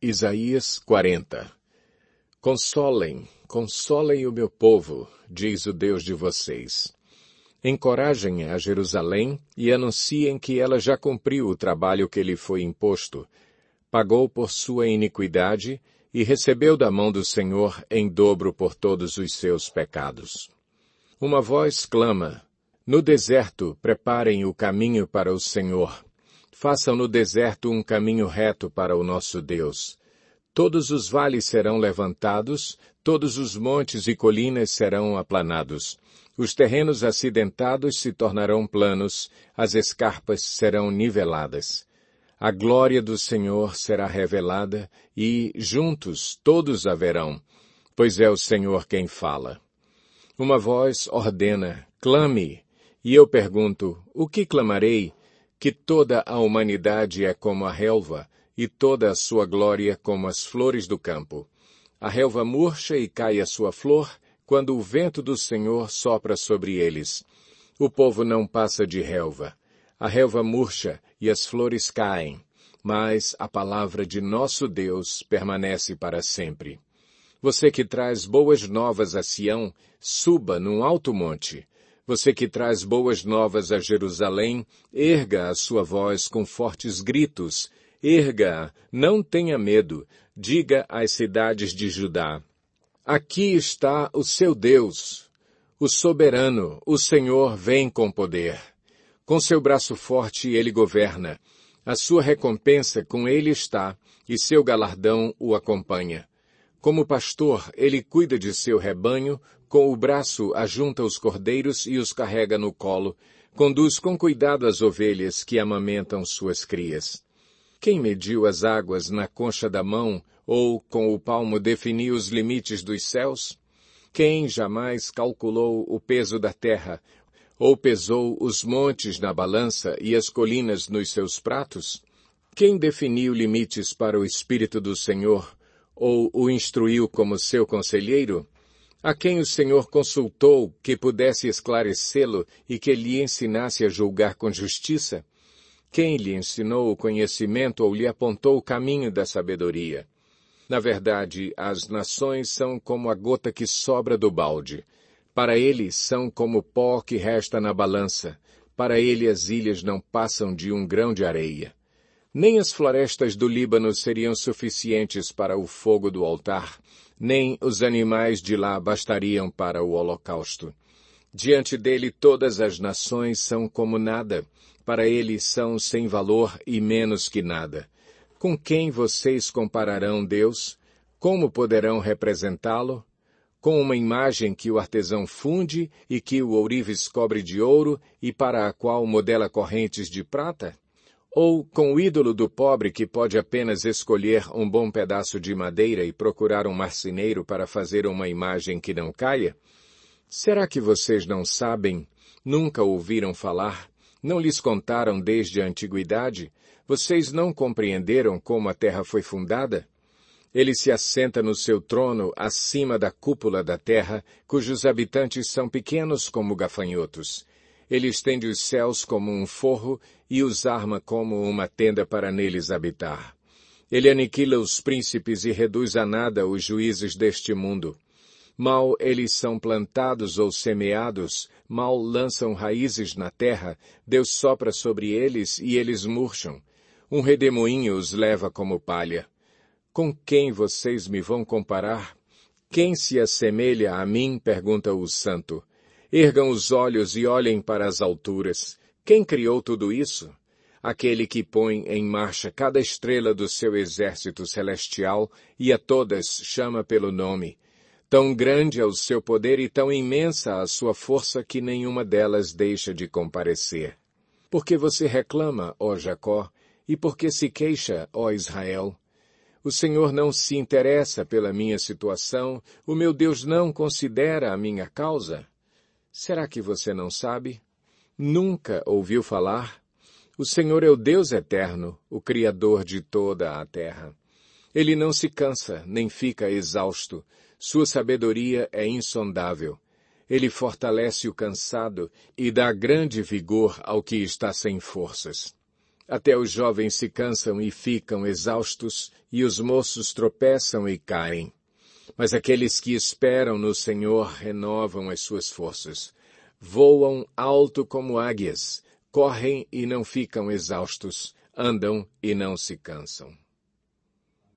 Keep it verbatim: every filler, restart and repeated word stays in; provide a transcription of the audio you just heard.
Isaías quarenta. Consolem, consolem o meu povo, diz o Deus de vocês. Encorajem a Jerusalém e anunciem que ela já cumpriu o trabalho que lhe foi imposto, pagou por sua iniquidade e recebeu da mão do Senhor em dobro por todos os seus pecados. Uma voz clama, no deserto preparem o caminho para o Senhor. Façam no deserto um caminho reto para o nosso Deus. Todos os vales serão levantados, todos os montes e colinas serão aplanados. Os terrenos acidentados se tornarão planos, as escarpas serão niveladas. A glória do Senhor será revelada e, juntos, todos a verão, pois é o Senhor quem fala. Uma voz ordena, clame, e eu pergunto, o que clamarei? Que toda a humanidade é como a relva, e toda a sua glória como as flores do campo. A relva murcha e cai a sua flor, quando o vento do Senhor sopra sobre eles. O povo não passa de relva. A relva murcha e as flores caem, mas a palavra de nosso Deus permanece para sempre. Você que traz boas novas a Sião, suba num alto monte. Você que traz boas novas a Jerusalém, erga a sua voz com fortes gritos. Erga, não tenha medo, diga às cidades de Judá. Aqui está o seu Deus, o soberano, o Senhor vem com poder. Com seu braço forte ele governa. A sua recompensa com ele está, e seu galardão o acompanha. Como pastor, ele cuida de seu rebanho, com o braço ajunta os cordeiros e os carrega no colo, conduz com cuidado as ovelhas que amamentam suas crias. Quem mediu as águas na concha da mão, ou com o palmo definiu os limites dos céus? Quem jamais calculou o peso da terra, ou pesou os montes na balança e as colinas nos seus pratos? Quem definiu limites para o Espírito do Senhor, ou o instruiu como seu conselheiro? A quem o Senhor consultou que pudesse esclarecê-lo e que lhe ensinasse a julgar com justiça? Quem lhe ensinou o conhecimento ou lhe apontou o caminho da sabedoria? Na verdade, as nações são como a gota que sobra do balde. Para ele são como o pó que resta na balança. Para ele as ilhas não passam de um grão de areia. Nem as florestas do Líbano seriam suficientes para o fogo do altar, nem os animais de lá bastariam para o holocausto. Diante dele todas as nações são como nada, para ele são sem valor e menos que nada. Com quem vocês compararão Deus? Como poderão representá-lo? Com uma imagem que o artesão funde e que o ourives cobre de ouro e para a qual modela correntes de prata? Ou com o ídolo do pobre que pode apenas escolher um bom pedaço de madeira e procurar um marceneiro para fazer uma imagem que não caia? Será que vocês não sabem, nunca ouviram falar, não lhes contaram desde a antiguidade? Vocês não compreenderam como a terra foi fundada? Ele se assenta no seu trono acima da cúpula da terra, cujos habitantes são pequenos como gafanhotos. Ele estende os céus como um forro e os arma como uma tenda para neles habitar. Ele aniquila os príncipes e reduz a nada os juízes deste mundo. Mal eles são plantados ou semeados, mal lançam raízes na terra, Deus sopra sobre eles e eles murcham. Um redemoinho os leva como palha. Com quem vocês me vão comparar? Quem se assemelha a mim? Pergunta o santo. Ergam os olhos e olhem para as alturas. Quem criou tudo isso? Aquele que põe em marcha cada estrela do seu exército celestial e a todas chama pelo nome. Tão grande é o seu poder e tão imensa a sua força que nenhuma delas deixa de comparecer. Por que você reclama, ó Jacó, e por que se queixa, ó Israel? O Senhor não se interessa pela minha situação, o meu Deus não considera a minha causa. Será que você não sabe? Nunca ouviu falar? O Senhor é o Deus eterno, o Criador de toda a terra. Ele não se cansa, nem fica exausto. Sua sabedoria é insondável. Ele fortalece o cansado e dá grande vigor ao que está sem forças. Até os jovens se cansam e ficam exaustos, e os moços tropeçam e caem. Mas aqueles que esperam no Senhor renovam as suas forças. Voam alto como águias, correm e não ficam exaustos, andam e não se cansam.